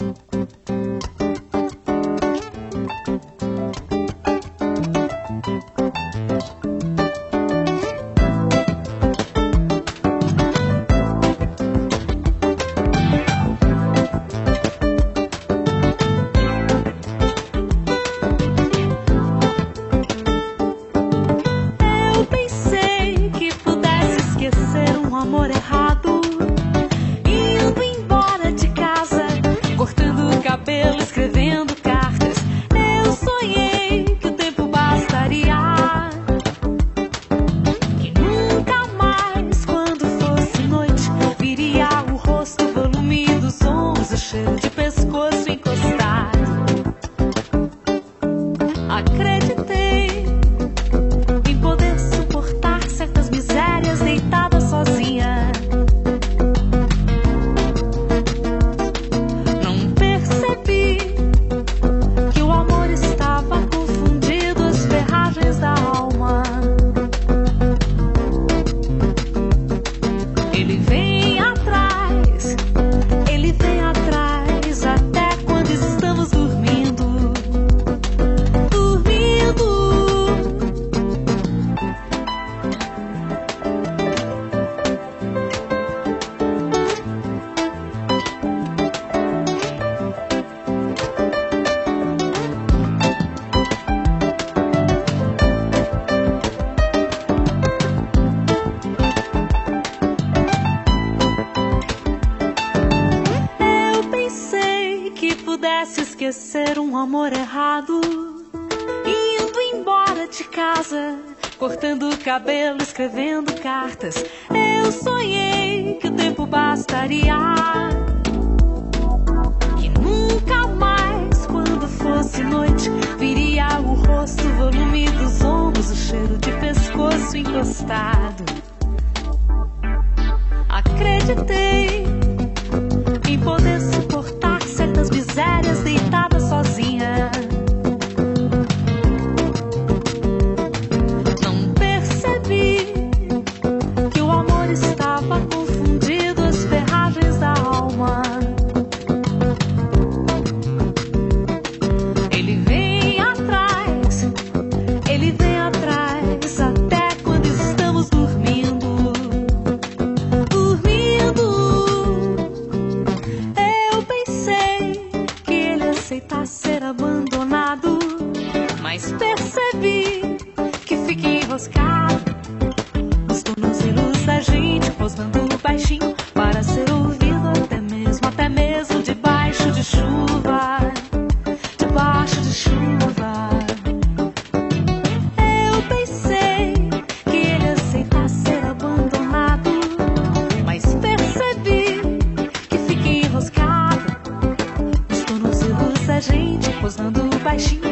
Amor errado, indo embora de casa, cortando o cabelo, escrevendo cartas. Eu sonhei que o tempo bastaria, que nunca mais, quando fosse noite, viria o rosto, o volume dos ombros, o cheiro de pescoço encostado. Acreditei em poder suportar certas misérias deitada sozinha. Não percebi que o amor estava confundido, as ferragens da alma. Ele vem atrás, até quando estamos dormindo. Pudesse esquecer um amor errado, indo embora de casa, cortando o cabelo, escrevendo cartas. Eu sonhei que o tempo bastaria, que nunca mais, quando fosse noite, viria o rosto, o volume dos ombros, o cheiro de pescoço encostado. Acreditei em poder suportar certas misérias deitada sozinha. Não percebi que o amor estava confundido, as ferragens da alma. Ele vem atrás, até quando estamos dormindo. Aceitar ser abandonado, mas percebi que fica enroscado nos tornozelos da gente, rosnando baixinho para ser ouvido, até mesmo debaixo de chuva, Eu pensei que ele aceitar ser abandonado, mas percebi que fica enroscado, a gente, posando baixinho